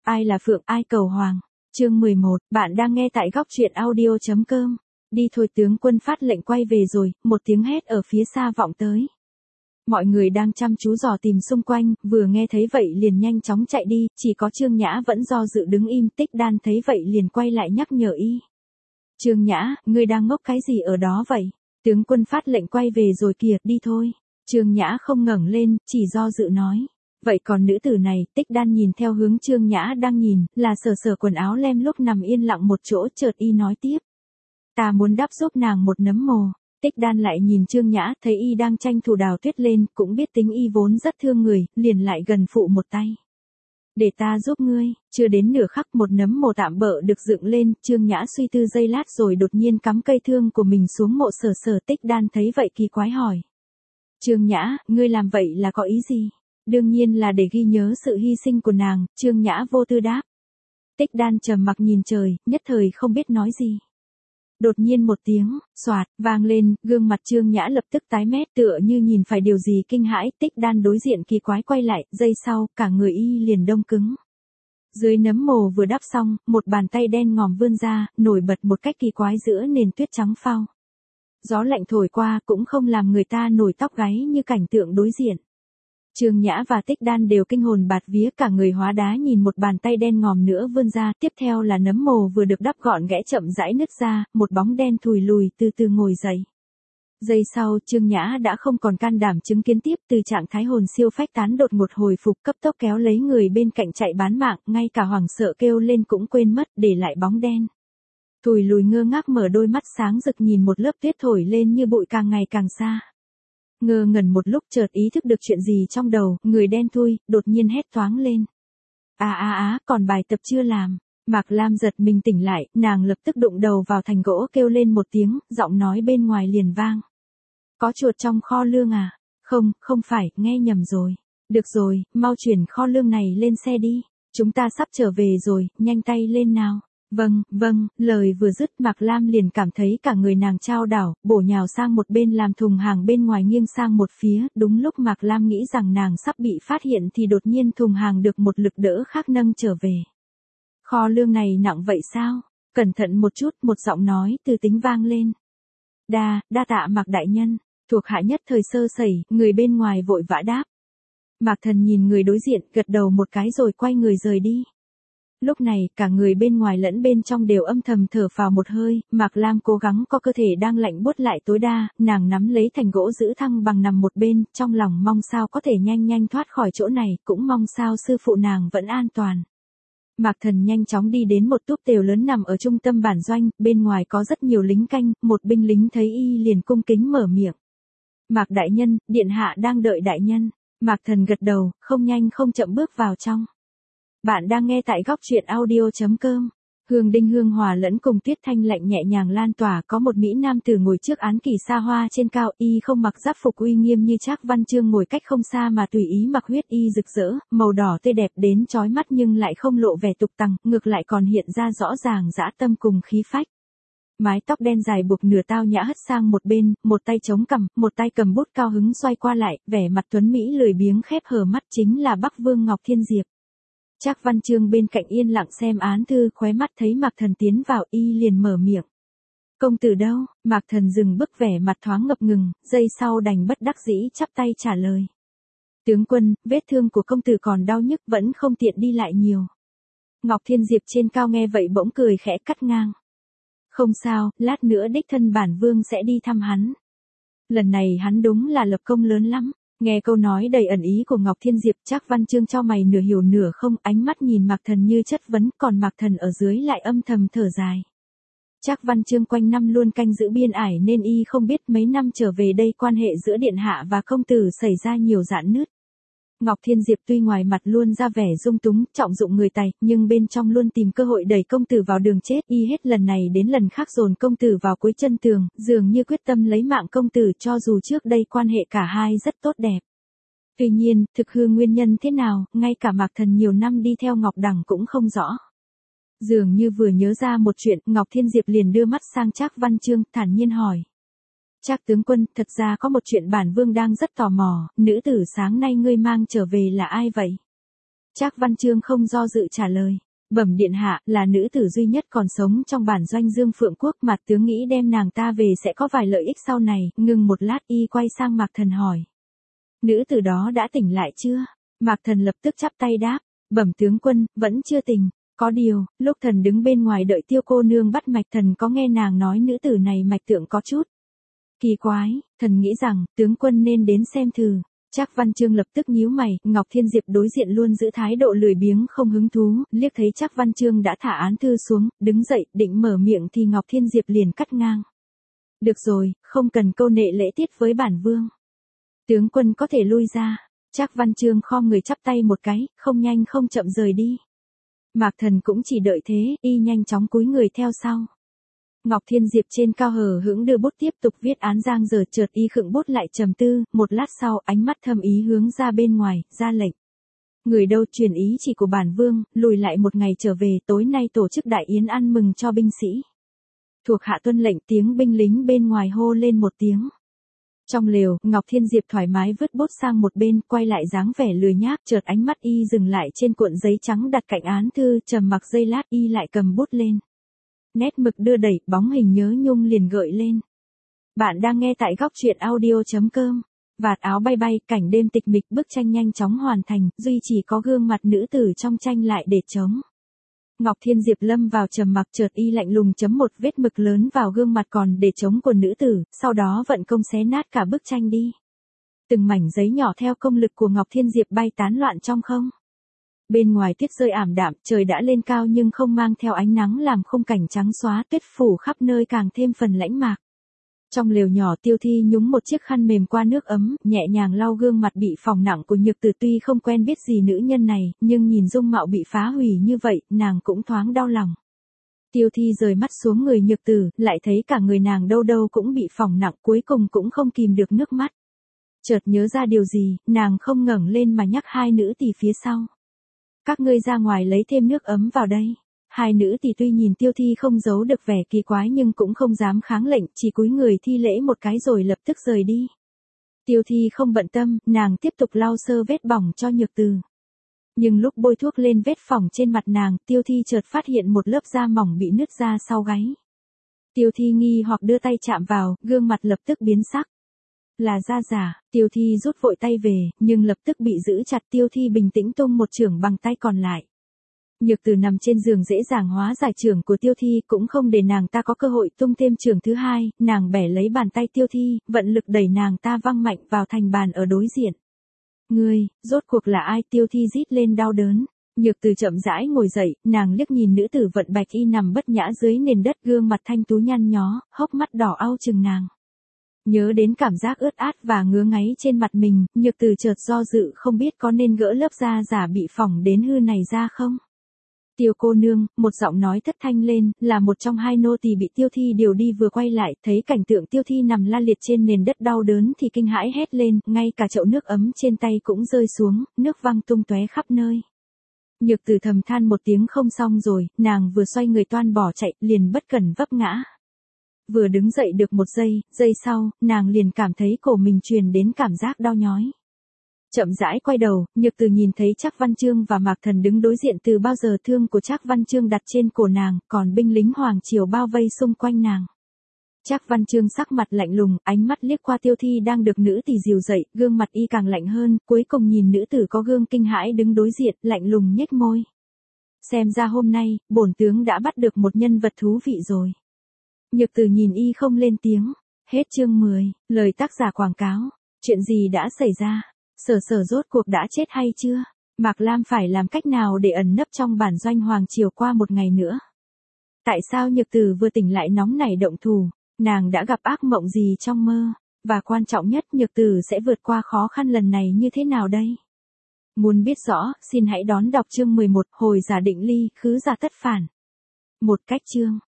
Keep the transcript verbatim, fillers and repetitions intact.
Ai là Phượng, ai cầu hoàng. Chương mười một, bạn đang nghe tại góc truyện audio chấm com. Đi thôi, tướng quân phát lệnh quay về rồi, một tiếng hét ở phía xa vọng tới. Mọi người đang chăm chú dò tìm xung quanh, vừa nghe thấy vậy liền nhanh chóng chạy đi, chỉ có Trương Nhã vẫn do dự đứng im. Tích Đan thấy vậy liền quay lại nhắc nhở y. Trương Nhã, ngươi đang ngốc cái gì ở đó vậy? Tướng quân phát lệnh quay về rồi kìa, đi thôi. Trương Nhã không ngẩng lên, chỉ do dự nói. Vậy còn nữ tử này? Tích Đan nhìn theo hướng Trương Nhã đang nhìn, là sờ sờ quần áo lem lúc nằm yên lặng một chỗ, chợt y nói tiếp. Ta muốn đắp giúp nàng một nấm mồ. Tích Đan lại nhìn Trương Nhã, thấy y đang tranh thủ đào tuyết lên, cũng biết tính y vốn rất thương người, liền lại gần phụ một tay. Để ta giúp ngươi. Chưa đến nửa khắc một nấm mồ tạm bợ được dựng lên, Trương Nhã suy tư giây lát rồi đột nhiên cắm cây thương của mình xuống mộ sờ sờ. Tích Đan thấy vậy kỳ quái hỏi. Trương Nhã, ngươi làm vậy là có ý gì? Đương nhiên là để ghi nhớ sự hy sinh của nàng. Trương Nhã vô tư đáp. Tích Đan trầm mặc nhìn trời, nhất thời không biết nói gì. Đột nhiên một tiếng, xoạt, vang lên, gương mặt Trương Nhã lập tức tái mét, tựa như nhìn phải điều gì kinh hãi. Tích Đan đối diện kỳ quái quay lại, giây sau, cả người y liền đông cứng. Dưới nấm mồ vừa đắp xong, một bàn tay đen ngòm vươn ra, nổi bật một cách kỳ quái giữa nền tuyết trắng phao. Gió lạnh thổi qua cũng không làm người ta nổi tóc gáy như cảnh tượng đối diện. Trương Nhã và Tích Đan đều kinh hồn bạt vía, cả người hóa đá nhìn một bàn tay đen ngòm nữa vươn ra, tiếp theo là nấm mồ vừa được đắp gọn ghẽ chậm rãi nứt ra, một bóng đen thùi lùi từ từ ngồi dậy. Giây sau, Trương Nhã đã không còn can đảm chứng kiến tiếp, từ trạng thái hồn siêu phách tán đột ngột hồi phục, cấp tốc kéo lấy người bên cạnh chạy bán mạng, ngay cả hoảng sợ kêu lên cũng quên mất, để lại bóng đen. Thùi lùi ngơ ngác mở đôi mắt sáng rực nhìn một lớp tuyết thổi lên như bụi càng ngày càng xa. Ngơ ngẩn một lúc chợt ý thức được chuyện gì trong đầu, người đen thui, đột nhiên hét toáng lên. À à á, còn bài tập chưa làm. Mạc Lam giật mình tỉnh lại, nàng lập tức đụng đầu vào thành gỗ kêu lên một tiếng, giọng nói bên ngoài liền vang. Có chuột trong kho lương à? Không, không phải, nghe nhầm rồi. Được rồi, mau chuyển kho lương này lên xe đi. Chúng ta sắp trở về rồi, nhanh tay lên nào. Vâng, vâng, lời vừa dứt Mạc Lam liền cảm thấy cả người nàng chao đảo, bổ nhào sang một bên làm thùng hàng bên ngoài nghiêng sang một phía, đúng lúc Mạc Lam nghĩ rằng nàng sắp bị phát hiện thì đột nhiên thùng hàng được một lực đỡ khác nâng trở về. Kho lương này nặng vậy sao? Cẩn thận một chút, một giọng nói từ tính vang lên. Đa, đa tạ Mạc đại nhân, thuộc hạ nhất thời sơ sẩy, người bên ngoài vội vã đáp. Mạc Thần nhìn người đối diện, gật đầu một cái rồi quay người rời đi. Lúc này, cả người bên ngoài lẫn bên trong đều âm thầm thở phào một hơi, Mạc Lam cố gắng có cơ thể đang lạnh buốt lại tối đa, nàng nắm lấy thành gỗ giữ thăng bằng nằm một bên, trong lòng mong sao có thể nhanh nhanh thoát khỏi chỗ này, cũng mong sao sư phụ nàng vẫn an toàn. Mạc Thần nhanh chóng đi đến một túp tều lớn nằm ở trung tâm bản doanh, bên ngoài có rất nhiều lính canh, một binh lính thấy y liền cung kính mở miệng. Mạc đại nhân, điện hạ đang đợi đại nhân. Mạc Thần gật đầu, không nhanh không chậm bước vào trong. Bạn đang nghe tại góc truyện audio chấm com. Hương đinh hương hòa lẫn cùng tiết thanh lạnh nhẹ nhàng lan tỏa, có một mỹ nam tử ngồi trước án kỳ xa hoa trên cao, y không mặc giáp phục uy nghiêm như Trác Văn Chương ngồi cách không xa mà tùy ý mặc huyết y rực rỡ, màu đỏ tươi đẹp đến chói mắt nhưng lại không lộ vẻ tục tằng, ngược lại còn hiện ra rõ ràng dã tâm cùng khí phách. Mái tóc đen dài buộc nửa tao nhã hất sang một bên, một tay chống cằm, một tay cầm bút cao hứng xoay qua lại, vẻ mặt tuấn mỹ lười biếng khép hờ mắt chính là Bắc Vương Ngọc Thiên Diệp. Trác Văn Chương bên cạnh yên lặng xem án thư, khóe mắt thấy Mạc Thần tiến vào y liền mở miệng. Công tử đâu? Mạc Thần dừng bước vẻ mặt thoáng ngập ngừng, giây sau đành bất đắc dĩ chắp tay trả lời. Tướng quân, vết thương của công tử còn đau nhức vẫn không tiện đi lại nhiều. Ngọc Thiên Diệp trên cao nghe vậy bỗng cười khẽ cắt ngang. Không sao, lát nữa đích thân bản vương sẽ đi thăm hắn. Lần này hắn đúng là lập công lớn lắm. Nghe câu nói đầy ẩn ý của Ngọc Thiên Diệp, Trác Văn Chương cho mày nửa hiểu nửa không, ánh mắt nhìn Mạc Thần như chất vấn, còn Mạc Thần ở dưới lại âm thầm thở dài. Trác Văn Chương quanh năm luôn canh giữ biên ải nên y không biết mấy năm trở về đây quan hệ giữa điện hạ và công tử xảy ra nhiều rạn nứt. Ngọc Thiên Diệp tuy ngoài mặt luôn ra vẻ dung túng, trọng dụng người tài, nhưng bên trong luôn tìm cơ hội đẩy công tử vào đường chết, y hết lần này đến lần khác dồn công tử vào cuối chân tường, dường như quyết tâm lấy mạng công tử cho dù trước đây quan hệ cả hai rất tốt đẹp. Tuy nhiên, thực hư nguyên nhân thế nào, ngay cả Mạc Thần nhiều năm đi theo Ngọc Đằng cũng không rõ. Dường như vừa nhớ ra một chuyện, Ngọc Thiên Diệp liền đưa mắt sang Trác Văn Chương, thản nhiên hỏi. Trác tướng quân, thật ra có một chuyện bản vương đang rất tò mò, nữ tử sáng nay ngươi mang trở về là ai vậy? Trác Văn Chương không do dự trả lời. Bẩm điện hạ, là nữ tử duy nhất còn sống trong bản doanh Dương Phượng Quốc mà tướng nghĩ đem nàng ta về sẽ có vài lợi ích sau này. Ngừng một lát y quay sang Mạc Thần hỏi. Nữ tử đó đã tỉnh lại chưa? Mạc Thần lập tức chắp tay đáp. Bẩm tướng quân, vẫn chưa tỉnh. Có điều, lúc thần đứng bên ngoài đợi Tiêu cô nương bắt mạch, thần có nghe nàng nói nữ tử này mạch tượng có chút kỳ quái, thần nghĩ rằng tướng quân nên đến xem thử. Trác Văn Chương lập tức nhíu mày, Ngọc Thiên Diệp đối diện luôn giữ thái độ lười biếng không hứng thú, liếc thấy Trác Văn Chương đã thả án thư xuống, đứng dậy, định mở miệng thì Ngọc Thiên Diệp liền cắt ngang. Được rồi, không cần câu nệ lễ tiết với bản vương. Tướng quân có thể lui ra. Trác Văn Chương khom người chắp tay một cái, không nhanh không chậm rời đi. Mạc Thần cũng chỉ đợi thế, y nhanh chóng cúi người theo sau. Ngọc Thiên Diệp trên cao hờ hững đưa bút tiếp tục viết án giang dở, chợt y khựng bút lại trầm tư, một lát sau ánh mắt thâm ý hướng ra bên ngoài, ra lệnh. Người đâu truyền ý chỉ của bản vương, lùi lại một ngày trở về, tối nay tổ chức đại yến ăn mừng cho binh sĩ. Thuộc hạ tuân lệnh, tiếng binh lính bên ngoài hô lên một tiếng. Trong lều, Ngọc Thiên Diệp thoải mái vứt bút sang một bên, quay lại dáng vẻ lười nhác, chợt ánh mắt y dừng lại trên cuộn giấy trắng đặt cạnh án thư, trầm mặc giây lát y lại cầm bút lên. Nét mực đưa đẩy, bóng hình nhớ nhung liền gợi lên. Bạn đang nghe tại góc truyện audio chấm com. Vạt áo bay bay, cảnh đêm tịch mịch, bức tranh nhanh chóng hoàn thành, duy chỉ có gương mặt nữ tử trong tranh lại để trống. Ngọc Thiên Diệp lâm vào trầm mặc, chợt y lạnh lùng chấm một vết mực lớn vào gương mặt còn để trống của nữ tử, sau đó vận công xé nát cả bức tranh đi. Từng mảnh giấy nhỏ theo công lực của Ngọc Thiên Diệp bay tán loạn trong không. Bên ngoài tuyết rơi ảm đạm, trời đã lên cao nhưng không mang theo ánh nắng làm khung cảnh trắng xóa, tuyết phủ khắp nơi càng thêm phần lãnh mạc. Trong lều nhỏ, Tiêu Thi nhúng một chiếc khăn mềm qua nước ấm, nhẹ nhàng lau gương mặt bị phỏng nặng của Nhược Từ, tuy không quen biết gì nữ nhân này, nhưng nhìn dung mạo bị phá hủy như vậy, nàng cũng thoáng đau lòng. Tiêu Thi rời mắt xuống người Nhược Từ, lại thấy cả người nàng đâu đâu cũng bị phỏng nặng, cuối cùng cũng không kìm được nước mắt. Chợt nhớ ra điều gì, nàng không ngẩng lên mà nhắc hai nữ tỳ phía sau. Các ngươi ra ngoài lấy thêm nước ấm vào đây. Hai nữ tỳ tuy nhìn Tiêu Thi không giấu được vẻ kỳ quái nhưng cũng không dám kháng lệnh, chỉ cúi người thi lễ một cái rồi lập tức rời đi. Tiêu Thi không bận tâm, nàng tiếp tục lau sơ vết bỏng cho Nhược Từ. Nhưng lúc bôi thuốc lên vết phỏng trên mặt nàng, Tiêu Thi chợt phát hiện một lớp da mỏng bị nứt ra sau gáy. Tiêu Thi nghi hoặc đưa tay chạm vào, gương mặt lập tức biến sắc. Là da giả. Tiêu Thi rút vội tay về, nhưng lập tức bị giữ chặt. Tiêu Thi bình tĩnh tung một chưởng bằng tay còn lại. Nhược Từ nằm trên giường dễ dàng hóa giải chưởng của Tiêu Thi, cũng không để nàng ta có cơ hội tung thêm chưởng thứ hai, nàng bẻ lấy bàn tay Tiêu Thi, vận lực đẩy nàng ta văng mạnh vào thành bàn ở đối diện. Ngươi, rốt cuộc là ai? Tiêu Thi rít lên đau đớn. Nhược Từ chậm rãi ngồi dậy, nàng liếc nhìn nữ tử vận bạch y nằm bất nhã dưới nền đất, gương mặt thanh tú nhăn nhó, hốc mắt đỏ au chừng nàng. Nhớ đến cảm giác ướt át và ngứa ngáy trên mặt mình, Nhược Từ chợt do dự không biết có nên gỡ lớp da giả bị phỏng đến hư này ra không. Tiêu cô nương, một giọng nói thất thanh lên, là một trong hai nô tỳ bị Tiêu Thi điều đi vừa quay lại, thấy cảnh tượng Tiêu Thi nằm la liệt trên nền đất đau đớn thì kinh hãi hét lên, ngay cả chậu nước ấm trên tay cũng rơi xuống, nước văng tung tóe khắp nơi. Nhược Từ thầm than một tiếng không xong rồi, nàng vừa xoay người toan bỏ chạy, liền bất cẩn vấp ngã. Vừa đứng dậy được một giây, giây sau, nàng liền cảm thấy cổ mình truyền đến cảm giác đau nhói. Chậm rãi quay đầu, Nhược Từ nhìn thấy Trác Văn Chương và Mạc Thần đứng đối diện. Từ bao giờ thương của Trác Văn Chương đặt trên cổ nàng, còn binh lính hoàng triều bao vây xung quanh nàng. Trác Văn Chương sắc mặt lạnh lùng, ánh mắt liếc qua Tiêu Thi đang được nữ tỳ dìu dậy, gương mặt y càng lạnh hơn, cuối cùng nhìn nữ tử có gương kinh hãi đứng đối diện, lạnh lùng nhếch môi. Xem ra hôm nay, bổn tướng đã bắt được một nhân vật thú vị rồi. Nhược Từ nhìn y không lên tiếng. Hết chương mười, lời tác giả quảng cáo. Chuyện gì đã xảy ra? Sở Sở rốt cuộc đã chết hay chưa? Mạc Lam phải làm cách nào để ẩn nấp trong bản doanh hoàng triều qua một ngày nữa? Tại sao Nhược Từ vừa tỉnh lại nóng nảy động thủ? Nàng đã gặp ác mộng gì trong mơ? Và quan trọng nhất, Nhược Từ sẽ vượt qua khó khăn lần này như thế nào đây? Muốn biết rõ, xin hãy đón đọc chương mười một, hồi giả định ly, khứ giả tất phản. Một cách chương.